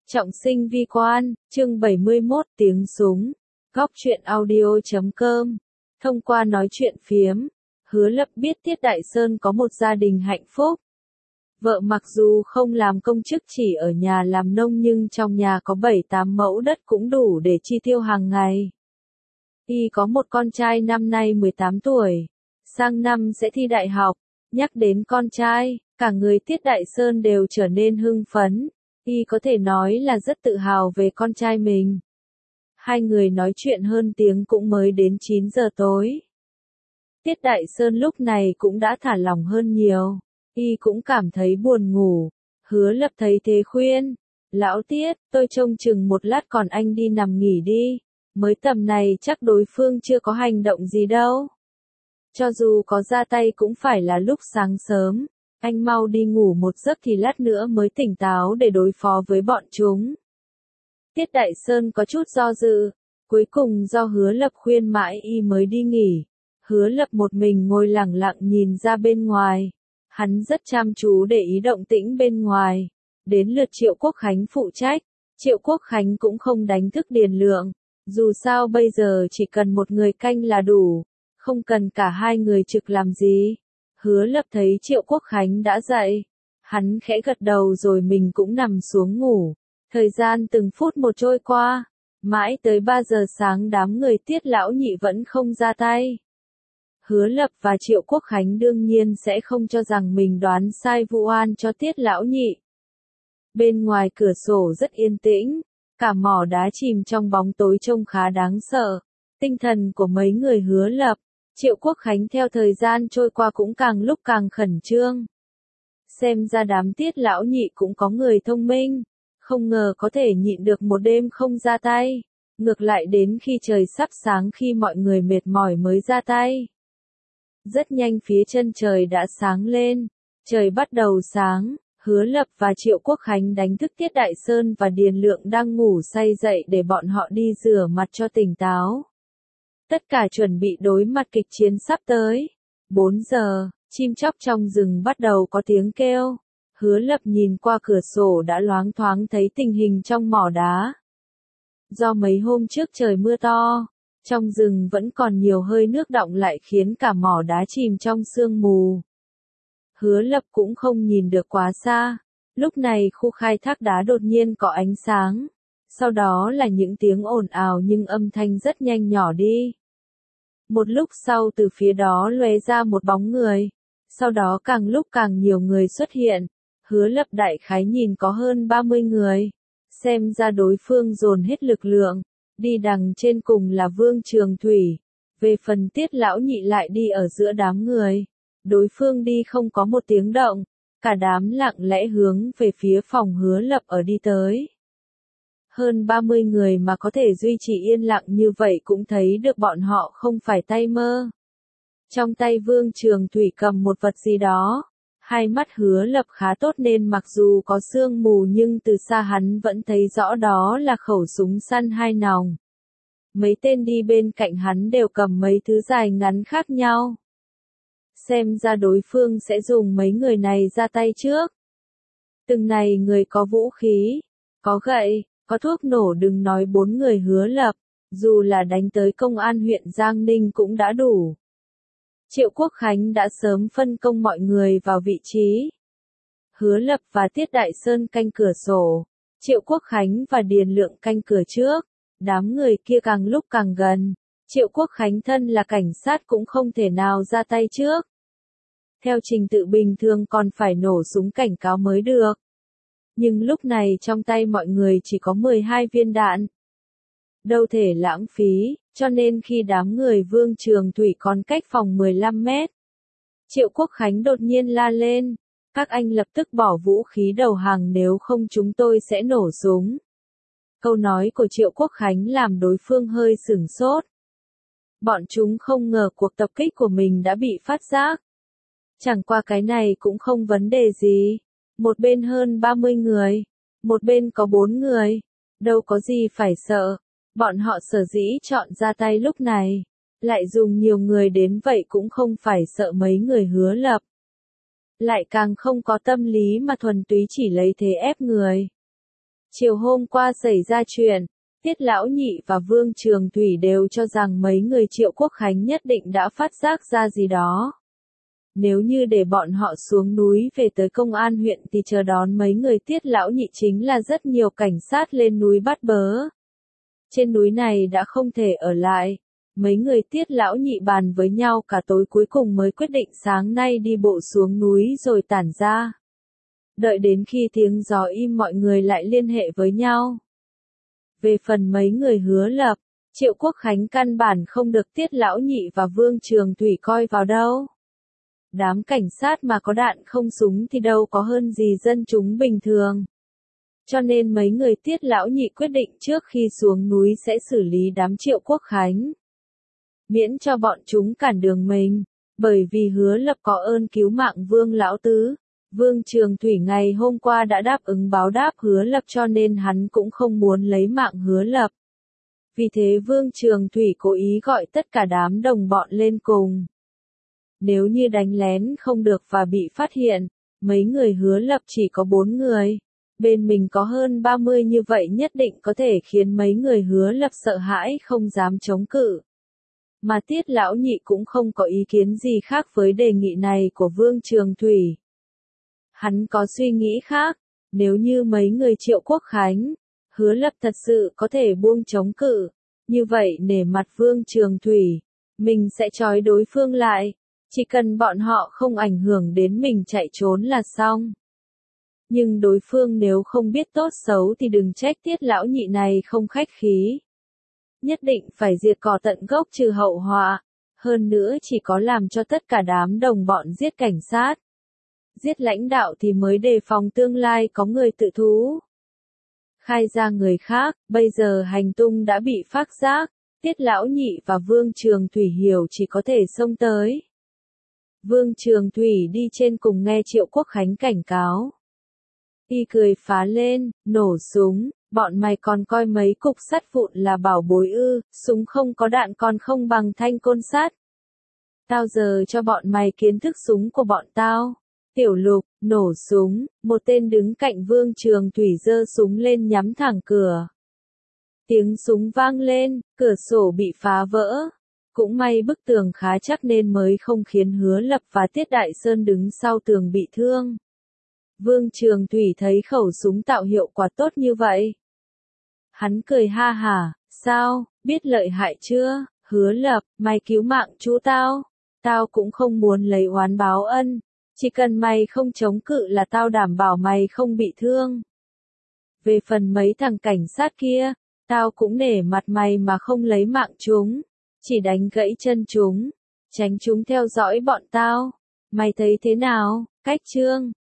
Trọng sinh vi quan, chương 71 tiếng súng, góc truyện audio.com. Thông qua nói chuyện phiếm, Hứa Lập biết Tiết Đại Sơn có một gia đình hạnh phúc. Vợ mặc dù không làm công chức chỉ ở nhà làm nông nhưng trong nhà có 7-8 mẫu đất cũng đủ để chi tiêu hàng ngày. Y có một con trai năm nay 18 tuổi, sang năm sẽ thi đại học. Nhắc đến con trai, cả người Tiết Đại Sơn đều trở nên hưng phấn. Y có thể nói là rất tự hào về con trai mình. Hai người nói chuyện hơn tiếng cũng mới đến 9 giờ tối. Tiết Đại Sơn lúc này cũng đã thả lỏng hơn nhiều. Y cũng cảm thấy buồn ngủ. Hứa Lập thấy thế khuyên. Lão Tiết, tôi trông chừng một lát còn anh đi nằm nghỉ đi. Mới tầm này chắc đối phương chưa có hành động gì đâu. Cho dù có ra tay cũng phải là lúc sáng sớm. Anh mau đi ngủ một giấc thì lát nữa mới tỉnh táo để đối phó với bọn chúng. Tiết Đại Sơn có chút do dự. Cuối cùng do Hứa Lập khuyên mãi y mới đi nghỉ. Hứa Lập một mình ngồi lẳng lặng nhìn ra bên ngoài. Hắn rất chăm chú để ý động tĩnh bên ngoài. Đến lượt Triệu Quốc Khánh phụ trách. Triệu Quốc Khánh cũng không đánh thức Điền Lượng. Dù sao bây giờ chỉ cần một người canh là đủ. Không cần cả hai người trực làm gì. Hứa Lập thấy Triệu Quốc Khánh đã dậy. Hắn khẽ gật đầu rồi mình cũng nằm xuống ngủ. Thời gian từng phút một trôi qua. Mãi tới 3 giờ sáng đám người Tiết lão nhị vẫn không ra tay. Hứa Lập và Triệu Quốc Khánh đương nhiên sẽ không cho rằng mình đoán sai vụ oan cho Tiết lão nhị. Bên ngoài cửa sổ rất yên tĩnh. Cả mỏ đá chìm trong bóng tối trông khá đáng sợ. Tinh thần của mấy người Hứa Lập, Triệu Quốc Khánh theo thời gian trôi qua cũng càng lúc càng khẩn trương. Xem ra đám Tiết lão nhị cũng có người thông minh. Không ngờ có thể nhịn được một đêm không ra tay. Ngược lại đến khi trời sắp sáng khi mọi người mệt mỏi mới ra tay. Rất nhanh phía chân trời đã sáng lên. Trời bắt đầu sáng. Hứa Lập và Triệu Quốc Khánh đánh thức Tiết Đại Sơn và Điền Lượng đang ngủ say dậy để bọn họ đi rửa mặt cho tỉnh táo. Tất cả chuẩn bị đối mặt kịch chiến sắp tới. 4 giờ, chim chóc trong rừng bắt đầu có tiếng kêu. Hứa Lập nhìn qua cửa sổ đã loáng thoáng thấy tình hình trong mỏ đá. Do mấy hôm trước trời mưa to, trong rừng vẫn còn nhiều hơi nước đọng lại khiến cả mỏ đá chìm trong sương mù. Hứa Lập cũng không nhìn được quá xa. Lúc này khu khai thác đá đột nhiên có ánh sáng. Sau đó là những tiếng ồn ào nhưng âm thanh rất nhanh nhỏ đi. Một lúc sau từ phía đó lóe ra một bóng người. Sau đó càng lúc càng nhiều người xuất hiện. Hứa Lập đại khái nhìn có hơn 30 người. Xem ra đối phương dồn hết lực lượng. Đi đằng trên cùng là Vương Trường Thủy. Về phần Tiết lão nhị lại đi ở giữa đám người. Đối phương đi không có một tiếng động. Cả đám lặng lẽ hướng về phía phòng Hứa Lập ở đi tới. Hơn 30 người mà có thể duy trì yên lặng như vậy cũng thấy được bọn họ không phải tay mơ. Trong tay Vương Trường Thủy cầm một vật gì đó. Hai mắt Hứa Lập khá tốt nên mặc dù có sương mù nhưng từ xa hắn vẫn thấy rõ đó là khẩu súng săn 2 nòng. Mấy tên đi bên cạnh hắn đều cầm mấy thứ dài ngắn khác nhau. Xem ra đối phương sẽ dùng mấy người này ra tay trước. Từng này người có vũ khí, có gậy, có thuốc nổ, đừng nói 4 người Hứa Lập, dù là đánh tới công an huyện Giang Ninh cũng đã đủ. Triệu Quốc Khánh đã sớm phân công mọi người vào vị trí. Hứa Lập và Tiết Đại Sơn canh cửa sổ, Triệu Quốc Khánh và Điền Lượng canh cửa trước. Đám người kia càng lúc càng gần. Triệu Quốc Khánh thân là cảnh sát cũng không thể nào ra tay trước. Theo trình tự bình thường còn phải nổ súng cảnh cáo mới được. Nhưng lúc này trong tay mọi người chỉ có 12 viên đạn. Đâu thể lãng phí, cho nên khi đám người Vương Trường Thủy còn cách phòng 15 mét. Triệu Quốc Khánh đột nhiên la lên. Các anh lập tức bỏ vũ khí đầu hàng, nếu không chúng tôi sẽ nổ súng. Câu nói của Triệu Quốc Khánh làm đối phương hơi sửng sốt. Bọn chúng không ngờ cuộc tập kích của mình đã bị phát giác. Chẳng qua cái này cũng không vấn đề gì. Một bên hơn 30 người. Một bên có 4 người. Đâu có gì phải sợ. Bọn họ sở dĩ chọn ra tay lúc này. Lại dùng nhiều người đến vậy cũng không phải sợ mấy người Hứa Lập. Lại càng không có tâm lý mà thuần túy chỉ lấy thế ép người. Chiều hôm qua xảy ra chuyện, Tiết Lão Nhị và Vương Trường Thủy đều cho rằng mấy người Triệu Quốc Khánh nhất định đã phát giác ra gì đó. Nếu như để bọn họ xuống núi về tới công an huyện thì chờ đón mấy người Tiết Lão Nhị chính là rất nhiều cảnh sát lên núi bắt bớ. Trên núi này đã không thể ở lại. Mấy người Tiết Lão Nhị bàn với nhau cả tối cuối cùng mới quyết định sáng nay đi bộ xuống núi rồi tản ra. Đợi đến khi tiếng gió im mọi người lại liên hệ với nhau. Về phần mấy người Hứa Lập, Triệu Quốc Khánh căn bản không được Tiết Lão Nhị và Vương Trường Thủy coi vào đâu. Đám cảnh sát mà có đạn không súng thì đâu có hơn gì dân chúng bình thường. Cho nên mấy người Tiết Lão Nhị quyết định trước khi xuống núi sẽ xử lý đám Triệu Quốc Khánh. Miễn cho bọn chúng cản đường mình, bởi vì Hứa Lập có ơn cứu mạng Vương Lão Tứ. Vương Trường Thủy ngày hôm qua đã đáp ứng báo đáp Hứa Lập cho nên hắn cũng không muốn lấy mạng Hứa Lập. Vì thế Vương Trường Thủy cố ý gọi tất cả đám đồng bọn lên cùng. Nếu như đánh lén không được và bị phát hiện, mấy người Hứa Lập chỉ có 4 người. Bên mình có hơn 30 như vậy nhất định có thể khiến mấy người Hứa Lập sợ hãi không dám chống cự. Mà Tiết Lão Nhị cũng không có ý kiến gì khác với đề nghị này của Vương Trường Thủy. Hắn có suy nghĩ khác, nếu như mấy người Triệu Quốc Khánh, Hứa Lập thật sự có thể buông chống cự, như vậy nể mặt Vương Trường Thủy, mình sẽ trói đối phương lại, chỉ cần bọn họ không ảnh hưởng đến mình chạy trốn là xong. Nhưng đối phương nếu không biết tốt xấu thì đừng trách Tiết Lão Nhị này không khách khí. Nhất định phải diệt cỏ tận gốc trừ hậu họa, hơn nữa chỉ có làm cho tất cả đám đồng bọn giết cảnh sát. Giết lãnh đạo thì mới đề phòng tương lai có người tự thú. Khai ra người khác, bây giờ hành tung đã bị phát giác, Tiết Lão Nhị và Vương Trường Thủy hiểu chỉ có thể xông tới. Vương Trường Thủy đi trên cùng nghe Triệu Quốc Khánh cảnh cáo. Y cười phá lên, nổ súng, bọn mày còn coi mấy cục sắt vụn là bảo bối ư, súng không có đạn còn không bằng thanh côn sắt. Tao giờ cho bọn mày kiến thức súng của bọn tao. Tiểu Lục, nổ súng, một tên đứng cạnh Vương Trường Thủy giơ súng lên nhắm thẳng cửa. Tiếng súng vang lên, cửa sổ bị phá vỡ. Cũng may bức tường khá chắc nên mới không khiến Hứa Lập và Tiết Đại Sơn đứng sau tường bị thương. Vương Trường Thủy thấy khẩu súng tạo hiệu quả tốt như vậy. Hắn cười ha hả, sao, biết lợi hại chưa, Hứa Lập, mày cứu mạng chú tao. Tao cũng không muốn lấy oán báo ân. Chỉ cần mày không chống cự là tao đảm bảo mày không bị thương. Về phần mấy thằng cảnh sát kia, tao cũng nể mặt mày mà không lấy mạng chúng. Chỉ đánh gãy chân chúng, tránh chúng theo dõi bọn tao. Mày thấy thế nào, Cách Trương?